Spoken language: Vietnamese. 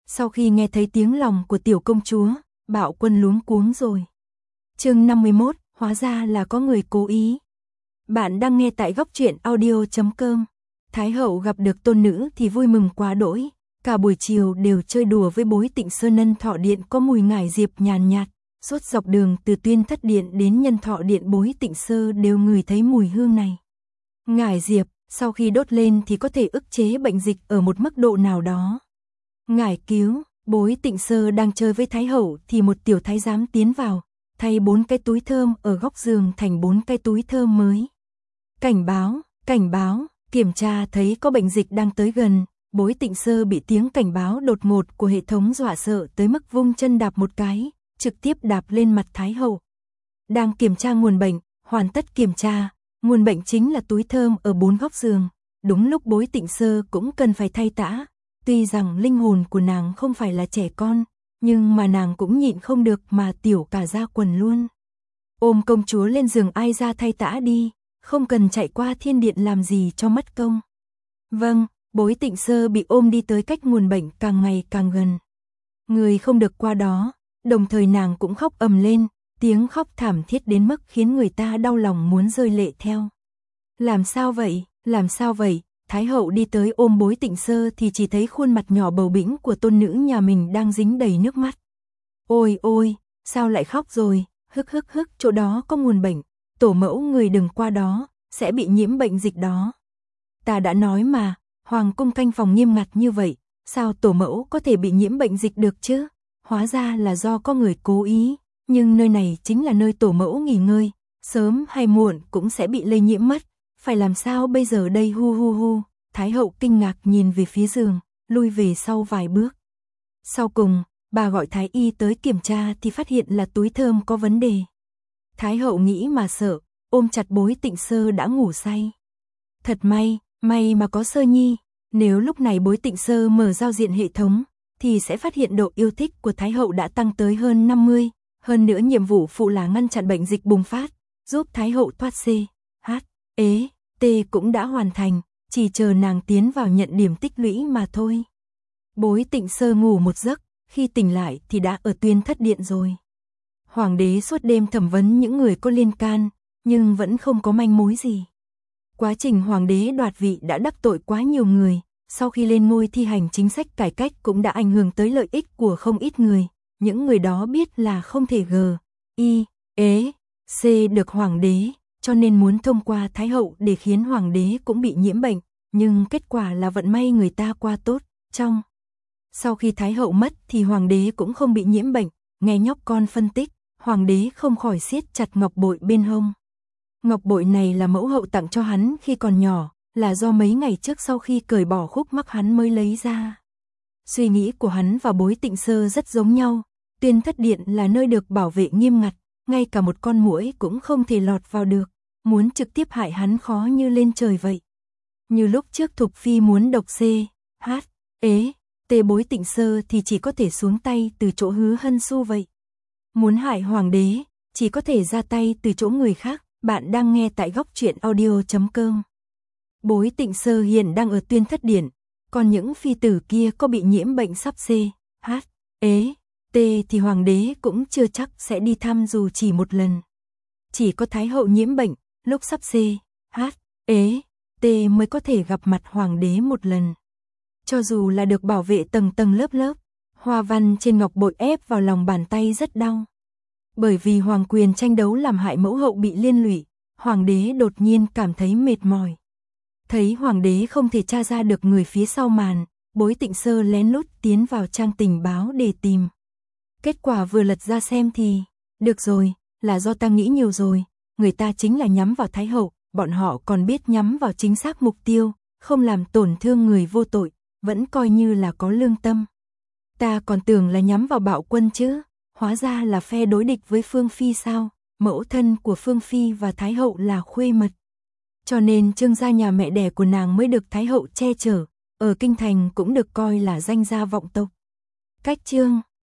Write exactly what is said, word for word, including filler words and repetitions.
Sau khi nghe thấy tiếng lòng của tiểu công chúa, Bạo Quân luống cuống rồi. Chương năm mươi mốt, hóa ra là có người cố ý. Bạn đang nghe tại góc truyện audio chấm com. Thái hậu gặp được tôn nữ thì vui mừng quá đỗi, cả buổi chiều đều chơi đùa với Bối Tịnh Sơ. Nhân Thọ Điện có mùi ngải diệp nhàn nhạt, suốt dọc đường từ Tuyên Thất Điện đến Nhân Thọ Điện Bối Tịnh Sơ đều ngửi thấy mùi hương này. Ngải diệp, sau khi đốt lên thì có thể ức chế bệnh dịch ở một mức độ nào đó. Ngải cứu, Bối Tịnh Sơ đang chơi với Thái hậu thì một tiểu thái giám tiến vào, thay bốn cái túi thơm ở góc giường thành bốn cái túi thơm mới. Cảnh báo, cảnh báo, kiểm tra thấy có bệnh dịch đang tới gần. Bối Tịnh Sơ bị tiếng cảnh báo đột ngột của hệ thống dọa sợ tới mức vung chân đạp một cái, trực tiếp đạp lên mặt Thái hậu. Đang kiểm tra nguồn bệnh, hoàn tất kiểm tra, nguồn bệnh chính là túi thơm ở bốn góc giường. Đúng lúc Bối Tịnh Sơ cũng cần phải thay tã. Tuy rằng linh hồn của nàng không phải là trẻ con, nhưng mà nàng cũng nhịn không được mà tiểu cả ra quần luôn. Ôm công chúa lên giường, ai ra thay tã đi, không cần chạy qua thiên điện làm gì cho mất công. Vâng, Bối Tịnh Sơ bị ôm đi tới cách nguồn bệnh càng ngày càng gần. Người không được qua đó, đồng thời nàng cũng khóc ầm lên, tiếng khóc thảm thiết đến mức khiến người ta đau lòng muốn rơi lệ theo. Làm sao vậy, làm sao vậy? Thái hậu đi tới ôm Bối Tịnh Sơ thì chỉ thấy khuôn mặt nhỏ bầu bĩnh của tôn nữ nhà mình đang dính đầy nước mắt. Ôi ôi, sao lại khóc rồi, hức hức hức, chỗ đó có nguồn bệnh, tổ mẫu người đừng qua đó, sẽ bị nhiễm bệnh dịch đó. Ta đã nói mà, hoàng cung canh phòng nghiêm ngặt như vậy, sao tổ mẫu có thể bị nhiễm bệnh dịch được chứ? Hóa ra là do có người cố ý, nhưng nơi này chính là nơi tổ mẫu nghỉ ngơi, sớm hay muộn cũng sẽ bị lây nhiễm mất. Phải làm sao bây giờ đây, hu hu hu. Thái hậu kinh ngạc nhìn về phía giường, lui về sau vài bước. Sau cùng, bà gọi thái y tới kiểm tra thì phát hiện là túi thơm có vấn đề. Thái hậu nghĩ mà sợ, ôm chặt Bối Tịnh Sơ đã ngủ say. Thật may, may mà có Sơ Nhi, nếu lúc này Bối Tịnh Sơ mở giao diện hệ thống, thì sẽ phát hiện độ yêu thích của Thái hậu đã tăng tới hơn năm mươi, hơn nữa nhiệm vụ phụ là ngăn chặn bệnh dịch bùng phát, giúp Thái hậu thoát C, H, ế, T cũng đã hoàn thành, chỉ chờ nàng tiến vào nhận điểm tích lũy mà thôi. Bối Tịnh Sơ ngủ một giấc, khi tỉnh lại thì đã ở Tuyên Thất Điện rồi. Hoàng đế suốt đêm thẩm vấn những người có liên can, nhưng vẫn không có manh mối gì. Quá trình hoàng đế đoạt vị đã đắc tội quá nhiều người, sau khi lên ngôi thi hành chính sách cải cách cũng đã ảnh hưởng tới lợi ích của không ít người. Những người đó biết là không thể G, I, ế, C được hoàng đế, cho nên muốn thông qua Thái hậu để khiến hoàng đế cũng bị nhiễm bệnh, nhưng kết quả là vận may người ta qua tốt. Trong sau khi Thái hậu mất thì hoàng đế cũng không bị nhiễm bệnh, nghe nhóc con phân tích, hoàng đế không khỏi siết chặt ngọc bội bên hông. Ngọc bội này là mẫu hậu tặng cho hắn khi còn nhỏ, là do mấy ngày trước sau khi cởi bỏ khúc mắc hắn mới lấy ra. Suy nghĩ của hắn và Bối Tịnh Sơ rất giống nhau, Tuyên Thất Điện là nơi được bảo vệ nghiêm ngặt, ngay cả một con muỗi cũng không thể lọt vào được, muốn trực tiếp hại hắn khó như lên trời vậy. Như lúc trước Thục Phi muốn độc C, H, ế, T Bối Tịnh Sơ thì chỉ có thể xuống tay từ chỗ Hứa Hân Xu vậy. Muốn hại hoàng đế, chỉ có thể ra tay từ chỗ người khác. Bạn đang nghe tại góc truyện audio chấm com. Bối Tịnh Sơ hiện đang ở Tuyên Thất Điện, còn những phi tử kia có bị nhiễm bệnh sắp C, H, ế, T thì hoàng đế cũng chưa chắc sẽ đi thăm dù chỉ một lần. Chỉ có Thái hậu nhiễm bệnh, lúc sắp C, H, ế, T mới có thể gặp mặt hoàng đế một lần. Cho dù là được bảo vệ tầng tầng lớp lớp, hoa văn trên ngọc bội ép vào lòng bàn tay rất đau. Bởi vì hoàng quyền tranh đấu làm hại mẫu hậu bị liên lụy, hoàng đế đột nhiên cảm thấy mệt mỏi. Thấy hoàng đế không thể tra ra được người phía sau màn, Bối Tịnh Sơ lén lút tiến vào trang tình báo để tìm. Kết quả vừa lật ra xem thì, được rồi, là do ta nghĩ nhiều rồi, người ta chính là nhắm vào Thái hậu, bọn họ còn biết nhắm vào chính xác mục tiêu, không làm tổn thương người vô tội, vẫn coi như là có lương tâm. Ta còn tưởng là nhắm vào Bạo Quân chứ. Hóa ra là phe đối địch với Phương Phi sao, mẫu thân của Phương Phi và Thái hậu là khuê mật. Cho nên Trương gia nhà mẹ đẻ của nàng mới được Thái hậu che chở, ở kinh thành cũng được coi là danh gia vọng tộc. Cách chương